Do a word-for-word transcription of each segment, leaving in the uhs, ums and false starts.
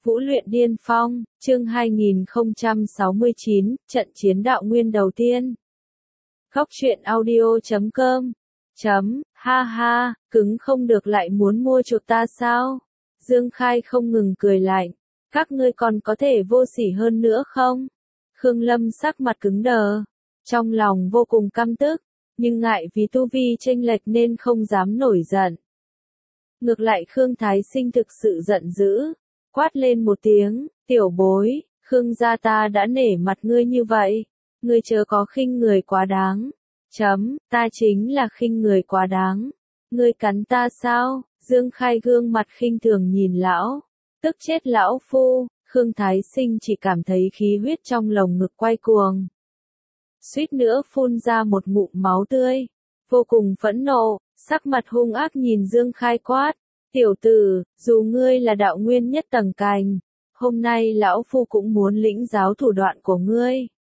Vũ luyện điên phong, chương hai nghìn không trăm sáu mươi chín, trận chiến đạo nguyên đầu tiên. Góc truyện audio chấm com. Chấm, ha ha, cứng không được lại muốn mua chuộc ta sao? Dương Khai không ngừng cười lạnh. Các ngươi còn có thể vô sỉ hơn nữa không? Khương Lâm sắc mặt cứng đờ. Trong lòng vô cùng căm tức, nhưng ngại vì tu vi chênh lệch nên không dám nổi giận. Ngược lại Khương Thái Sinh thực sự giận dữ. Quát lên một tiếng, tiểu bối, Khương gia ta đã nể mặt ngươi như vậy, ngươi chớ có khinh người quá đáng. Chấm, ta chính là khinh người quá đáng. Ngươi cắn ta sao? Dương Khai gương mặt khinh thường nhìn lão, tức chết lão phu. Khương Thái Sinh chỉ cảm thấy khí huyết trong lồng ngực quay cuồng, suýt nữa phun ra một ngụm máu tươi, vô cùng phẫn nộ, sắc mặt hung ác nhìn Dương Khai quát. Tiểu tử, dù ngươi là đạo nguyên nhất tầng cành, hôm nay lão phu cũng muốn lĩnh giáo thủ đoạn của ngươi.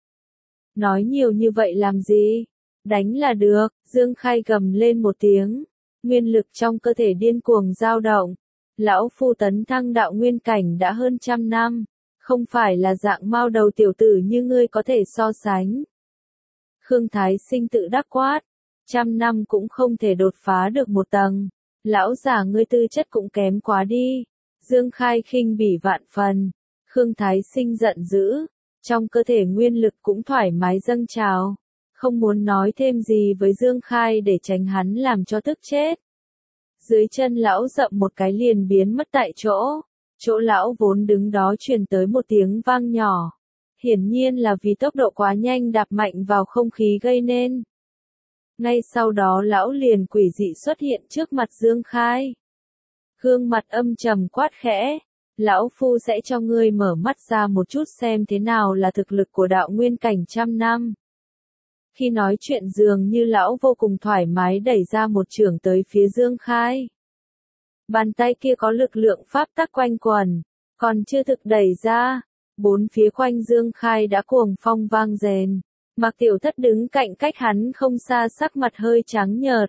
Nói nhiều như vậy làm gì? Đánh là được. Dương Khai gầm lên một tiếng, nguyên lực trong cơ thể điên cuồng dao động. Lão phu tấn thăng đạo nguyên cảnh đã hơn trăm năm, không phải là dạng mao đầu tiểu tử như ngươi có thể so sánh. Khương Thái Sinh tự đắc quát, trăm năm cũng không thể đột phá được một tầng. Lão già ngươi tư chất cũng kém quá đi. Dương Khai khinh bỉ vạn phần. Khương Thái Sinh giận dữ, trong cơ thể nguyên lực cũng thoải mái dâng trào, không muốn nói thêm gì với Dương Khai để tránh hắn làm cho tức chết. Dưới chân lão dậm một cái liền biến mất tại chỗ, chỗ lão vốn đứng đó truyền tới một tiếng vang nhỏ, hiển nhiên là vì tốc độ quá nhanh đạp mạnh vào không khí gây nên. Ngay sau đó lão liền quỷ dị xuất hiện trước mặt Dương Khai. Gương mặt âm trầm quát khẽ, lão phu sẽ cho ngươi mở mắt ra một chút xem thế nào là thực lực của đạo nguyên cảnh trăm năm. Khi nói chuyện dường như lão vô cùng thoải mái đẩy ra một chưởng tới phía Dương Khai. Bàn tay kia có lực lượng pháp tắc quanh quẩn, còn chưa thực đẩy ra, bốn phía quanh Dương Khai đã cuồng phong vang rền. Mạc Tiểu Thất đứng cạnh cách hắn không xa sắc mặt hơi trắng nhợt.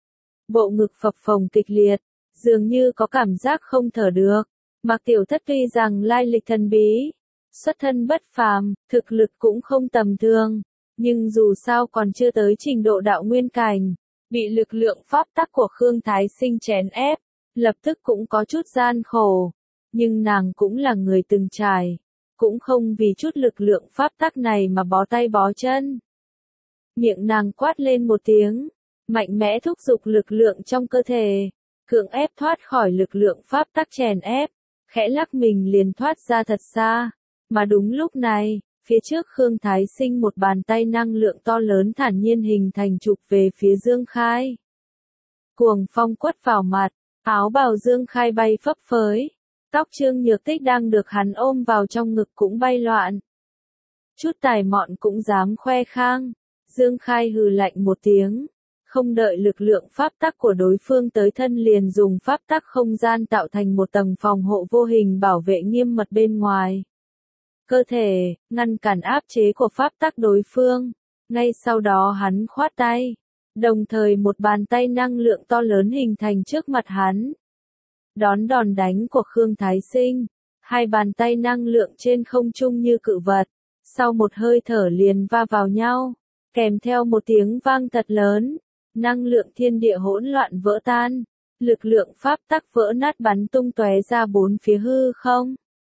Bộ ngực phập phồng kịch liệt, dường như có cảm giác không thở được. Mạc Tiểu Thất tuy rằng lai lịch thần bí, xuất thân bất phàm, thực lực cũng không tầm thường, nhưng dù sao còn chưa tới trình độ đạo nguyên cảnh, bị lực lượng pháp tắc của Khương Thái Sinh chèn ép, lập tức cũng có chút gian khổ. Nhưng nàng cũng là người từng trải, cũng không vì chút lực lượng pháp tắc này mà bó tay bó chân. Miệng nàng quát lên một tiếng, mạnh mẽ thúc giục lực lượng trong cơ thể, cưỡng ép thoát khỏi lực lượng pháp tắc chèn ép, khẽ lắc mình liền thoát ra thật xa. Mà đúng lúc này, phía trước Khương Thái Sinh một bàn tay năng lượng to lớn thản nhiên hình thành chụp về phía Dương Khai. Cuồng phong quất vào mặt, áo bào Dương Khai bay phấp phới. Tóc Trương Nhược Tích đang được hắn ôm vào trong ngực cũng bay loạn. Chút tài mọn cũng dám khoe khang. Dương Khai hừ lạnh một tiếng, không đợi lực lượng pháp tắc của đối phương tới thân liền dùng pháp tắc không gian tạo thành một tầng phòng hộ vô hình bảo vệ nghiêm mật bên ngoài cơ thể, ngăn cản áp chế của pháp tắc đối phương. Ngay sau đó hắn khoát tay, đồng thời một bàn tay năng lượng to lớn hình thành trước mặt hắn. Đón đòn đánh của Khương Thái Sinh, hai bàn tay năng lượng trên không trung như cự vật, sau một hơi thở liền va vào nhau, kèm theo một tiếng vang thật lớn, năng lượng thiên địa hỗn loạn vỡ tan, lực lượng pháp tắc vỡ nát bắn tung tóe ra bốn phía hư không.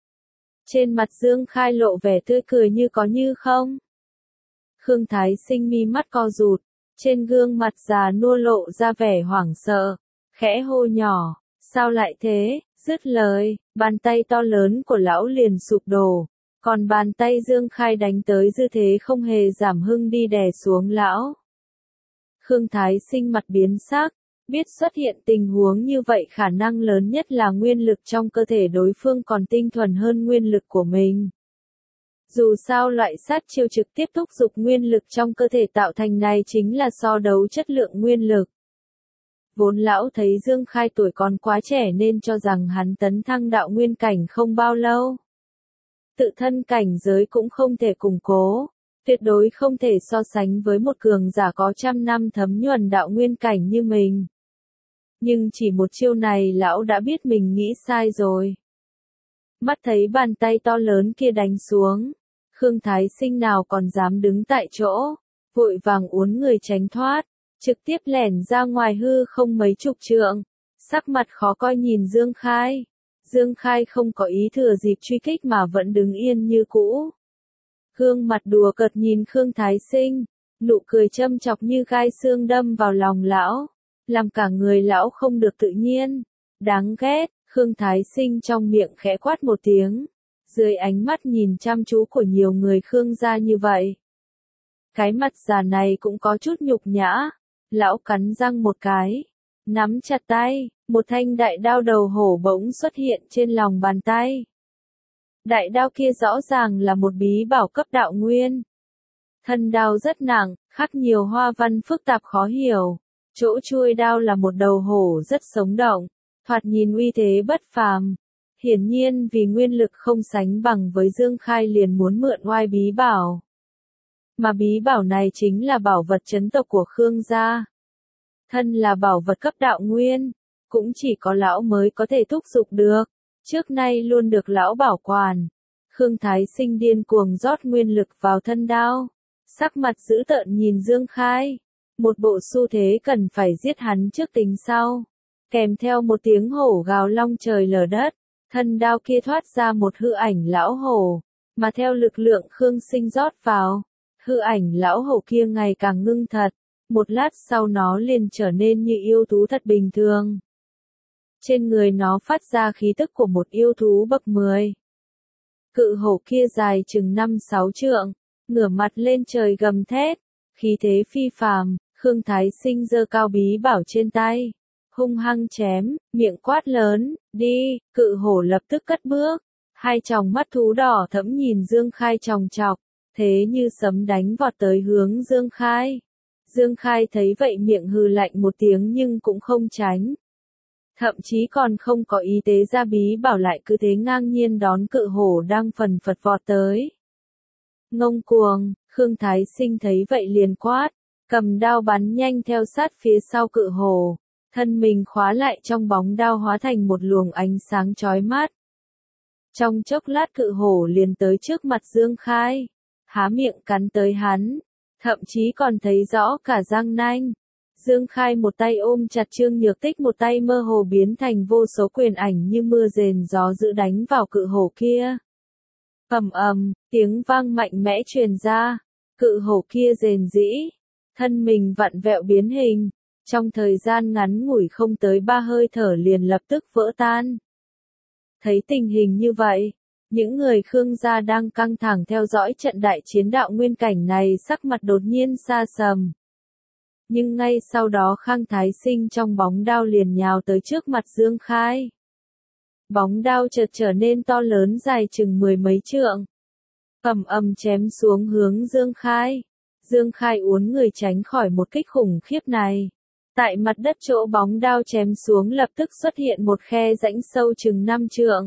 Trên mặt Dương Khai lộ vẻ tươi cười như có như không. Khương Thái Sinh mi mắt co rụt, trên gương mặt già nua lộ ra vẻ hoảng sợ, khẽ hô nhỏ. Sao lại thế? Dứt lời, bàn tay to lớn của lão liền sụp đổ, còn bàn tay Dương Khai đánh tới dư thế không hề giảm hưng đi đè xuống lão. Khương Thái Sinh mặt biến sắc, biết xuất hiện tình huống như vậy khả năng lớn nhất là nguyên lực trong cơ thể đối phương còn tinh thuần hơn nguyên lực của mình. Dù sao loại sát chiêu trực tiếp thúc giục nguyên lực trong cơ thể tạo thành này chính là so đấu chất lượng nguyên lực. Vốn lão thấy Dương Khai tuổi còn quá trẻ nên cho rằng hắn tấn thăng đạo nguyên cảnh không bao lâu. Tự thân cảnh giới cũng không thể củng cố, tuyệt đối không thể so sánh với một cường giả có trăm năm thấm nhuần đạo nguyên cảnh như mình. Nhưng chỉ một chiêu này lão đã biết mình nghĩ sai rồi. Mắt thấy bàn tay to lớn kia đánh xuống, Khương Thái Sinh nào còn dám đứng tại chỗ, vội vàng uốn người tránh thoát, trực tiếp lẻn ra ngoài hư không mấy chục trượng, sắc mặt khó coi nhìn Dương Khai. Dương Khai không có ý thừa dịp truy kích mà vẫn đứng yên như cũ. Gương mặt đùa cợt nhìn Khương Thái Sinh, nụ cười châm chọc như gai xương đâm vào lòng lão, làm cả người lão không được tự nhiên. Đáng ghét, Khương Thái Sinh trong miệng khẽ quát một tiếng, dưới ánh mắt nhìn chăm chú của nhiều người Khương gia như vậy. Cái mặt già này cũng có chút nhục nhã, lão cắn răng một cái, nắm chặt tay, một thanh đại đao đầu hổ bỗng xuất hiện trên lòng bàn tay. Đại đao kia rõ ràng là một bí bảo cấp đạo nguyên. Thân đao rất nặng, khắc nhiều hoa văn phức tạp khó hiểu. Chỗ chuôi đao là một đầu hổ rất sống động, thoạt nhìn uy thế bất phàm. Hiển nhiên vì nguyên lực không sánh bằng với Dương Khai liền muốn mượn oai bí bảo. Mà bí bảo này chính là bảo vật trấn tộc của Khương gia. Thân là bảo vật cấp đạo nguyên, cũng chỉ có lão mới có thể thúc giục được, trước nay luôn được lão bảo quản. Khương Thái Sinh điên cuồng rót nguyên lực vào thân đao, sắc mặt dữ tợn nhìn Dương Khai, một bộ xu thế cần phải giết hắn trước tính sau, kèm theo một tiếng hổ gào long trời lở đất, thân đao kia thoát ra một hư ảnh lão hổ, mà theo lực lượng Khương Sinh rót vào, hư ảnh lão hổ kia ngày càng ngưng thật, một lát sau nó liền trở nên như yêu thú thật bình thường. Trên người nó phát ra khí tức của một yêu thú bậc mười. Cự hổ kia dài chừng năm sáu trượng, ngửa mặt lên trời gầm thét, khí thế phi phàm. Khương Thái Sinh giơ cao bí bảo trên tay, hung hăng chém, miệng quát lớn, đi. Cự hổ lập tức cất bước, hai tròng mắt thú đỏ thẫm nhìn Dương Khai chòng chọc, thế như sấm đánh vọt tới hướng Dương Khai. Dương Khai thấy vậy miệng hừ lạnh một tiếng nhưng cũng không tránh. Thậm chí còn không có ý tế ra bí bảo lại cứ thế ngang nhiên đón cự hổ đang phần phật vọt tới. Ngông cuồng, Khương Thái Sinh thấy vậy liền quát, cầm đao bắn nhanh theo sát phía sau cự hổ, thân mình khóa lại trong bóng đao hóa thành một luồng ánh sáng chói mắt. Trong chốc lát cự hổ liền tới trước mặt Dương Khai, há miệng cắn tới hắn, thậm chí còn thấy rõ cả răng nanh. Dương Khai một tay ôm chặt Trương Nhược Tích, một tay mơ hồ biến thành vô số quyền ảnh như mưa rền gió dữ đánh vào cự hổ kia. Ầm ầm, tiếng vang mạnh mẽ truyền ra, cự hổ kia rền rĩ, thân mình vặn vẹo biến hình, trong thời gian ngắn ngủi không tới ba hơi thở liền lập tức vỡ tan. Thấy tình hình như vậy, những người Khương gia đang căng thẳng theo dõi trận đại chiến đạo nguyên cảnh này sắc mặt đột nhiên sa sầm. Nhưng ngay sau đó Khang Thái Sinh trong bóng đao liền nhào tới trước mặt Dương Khai. Bóng đao chợt trở nên to lớn dài chừng mười mấy trượng. Ầm ầm chém xuống hướng Dương Khai. Dương Khai uốn người tránh khỏi một kích khủng khiếp này. Tại mặt đất chỗ bóng đao chém xuống lập tức xuất hiện một khe rãnh sâu chừng năm trượng.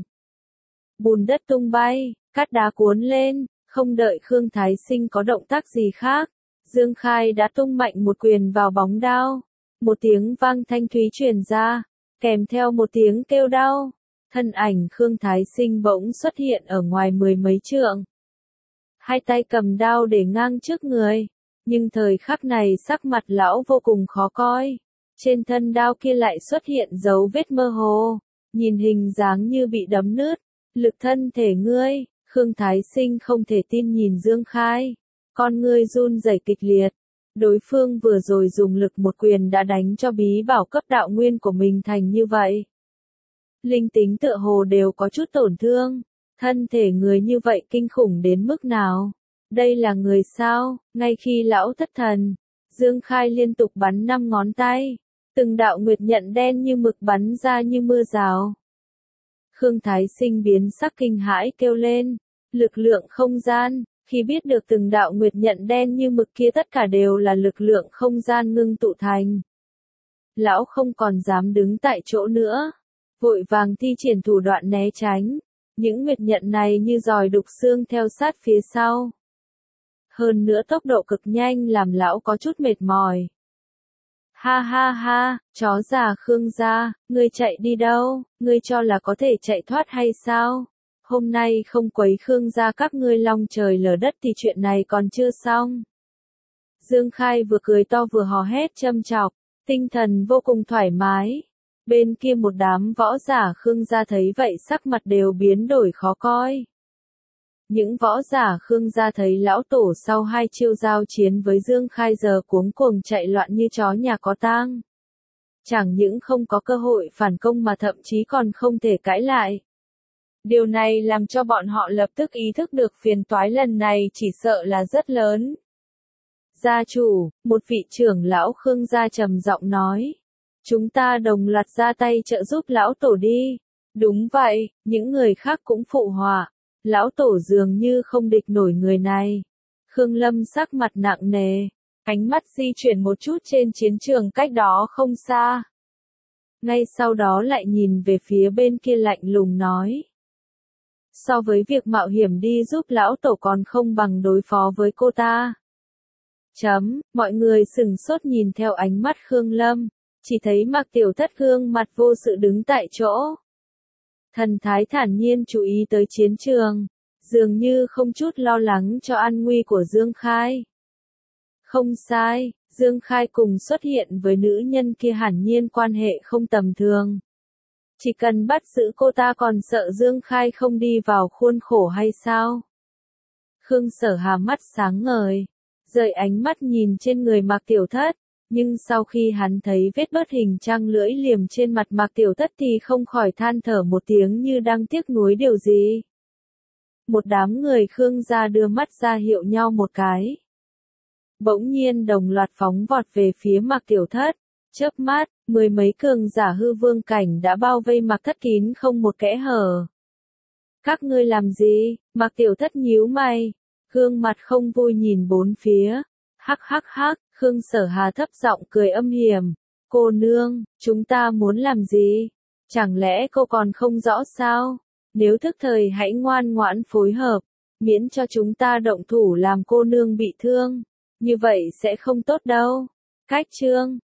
Bùn đất tung bay, cát đá cuốn lên, không đợi Khương Thái Sinh có động tác gì khác. Dương Khai đã tung mạnh một quyền vào bóng đao. Một tiếng vang thanh thúy truyền ra, kèm theo một tiếng kêu đau. Thân ảnh Khương Thái Sinh bỗng xuất hiện ở ngoài mười mấy trượng. Hai tay cầm đao để ngang trước người. Nhưng thời khắc này sắc mặt lão vô cùng khó coi. Trên thân đao kia lại xuất hiện dấu vết mơ hồ. Nhìn hình dáng như bị đấm nứt. Lực thân thể ngươi, Khương Thái Sinh không thể tin nhìn Dương Khai. Con ngươi run rẩy kịch liệt. Đối phương vừa rồi dùng lực một quyền đã đánh cho bí bảo cấp đạo nguyên của mình thành như vậy. Linh tính tựa hồ đều có chút tổn thương. Thân thể người như vậy kinh khủng đến mức nào? Đây là người sao? Ngay khi lão thất thần, Dương Khai liên tục bắn năm ngón tay. Từng đạo nguyệt nhận đen như mực bắn ra như mưa rào. Khương Thái Sinh biến sắc kinh hãi kêu lên. Lực lượng không gian. Khi biết được từng đạo nguyệt nhận đen như mực kia tất cả đều là lực lượng không gian ngưng tụ thành. Lão không còn dám đứng tại chỗ nữa. Vội vàng thi triển thủ đoạn né tránh. Những nguyệt nhận này như giòi đục xương theo sát phía sau. Hơn nữa tốc độ cực nhanh làm lão có chút mệt mỏi. Ha ha ha, chó già Khương gia, ngươi chạy đi đâu, ngươi cho là có thể chạy thoát hay sao? hôm nay không quấy Khương gia các ngươi long trời lở đất thì chuyện này còn chưa xong. Dương Khai vừa cười to vừa hò hét châm chọc, tinh thần vô cùng thoải mái. Bên kia một đám võ giả Khương gia thấy vậy sắc mặt đều biến đổi khó coi. Những võ giả Khương gia thấy lão tổ sau hai chiêu giao chiến với Dương Khai giờ cuống cuồng chạy loạn như chó nhà có tang. Chẳng những không có cơ hội phản công mà thậm chí còn không thể cãi lại. Điều này làm cho bọn họ lập tức ý thức được phiền toái lần này chỉ sợ là rất lớn. Gia chủ, một vị trưởng lão Khương gia trầm giọng nói. Chúng ta đồng loạt ra tay trợ giúp lão tổ đi. Đúng vậy, những người khác cũng phụ họa. Lão tổ dường như không địch nổi người này. Khương Lâm sắc mặt nặng nề, ánh mắt di chuyển một chút trên chiến trường cách đó không xa. Ngay sau đó lại nhìn về phía bên kia lạnh lùng nói. So với việc mạo hiểm đi giúp lão tổ còn không bằng đối phó với cô ta. Chấm, mọi người sừng sốt nhìn theo ánh mắt Khương Lâm, chỉ thấy Mạc Tiểu Thất gương mặt vô sự đứng tại chỗ. Thần thái thản nhiên chú ý tới chiến trường, dường như không chút lo lắng cho an nguy của Dương Khai. Không sai, Dương Khai cùng xuất hiện với nữ nhân kia hẳn nhiên quan hệ không tầm thường. Chỉ cần bắt giữ cô ta còn sợ Dương Khai không đi vào khuôn khổ hay sao? Khương Sở Hà mắt sáng ngời, rời ánh mắt nhìn trên người Mạc Tiểu Thất, nhưng sau khi hắn thấy vết bớt hình trăng lưỡi liềm trên mặt Mạc Tiểu Thất thì không khỏi than thở một tiếng như đang tiếc nuối điều gì. Một đám người Khương gia đưa mắt ra hiệu nhau một cái. Bỗng nhiên đồng loạt phóng vọt về phía Mạc Tiểu Thất, chớp mắt, mười mấy cường giả hư vương cảnh đã bao vây Mạc Thất kín không một kẽ hở. Các ngươi làm gì? Mạc Tiểu Thất nhíu mày, gương mặt không vui nhìn bốn phía. Hắc hắc hắc, Khương Sở Hà thấp giọng cười âm hiểm. Cô nương, chúng ta muốn làm gì? Chẳng lẽ cô còn không rõ sao? Nếu thức thời hãy ngoan ngoãn phối hợp, miễn cho chúng ta động thủ làm cô nương bị thương. Như vậy sẽ không tốt đâu. Cách chương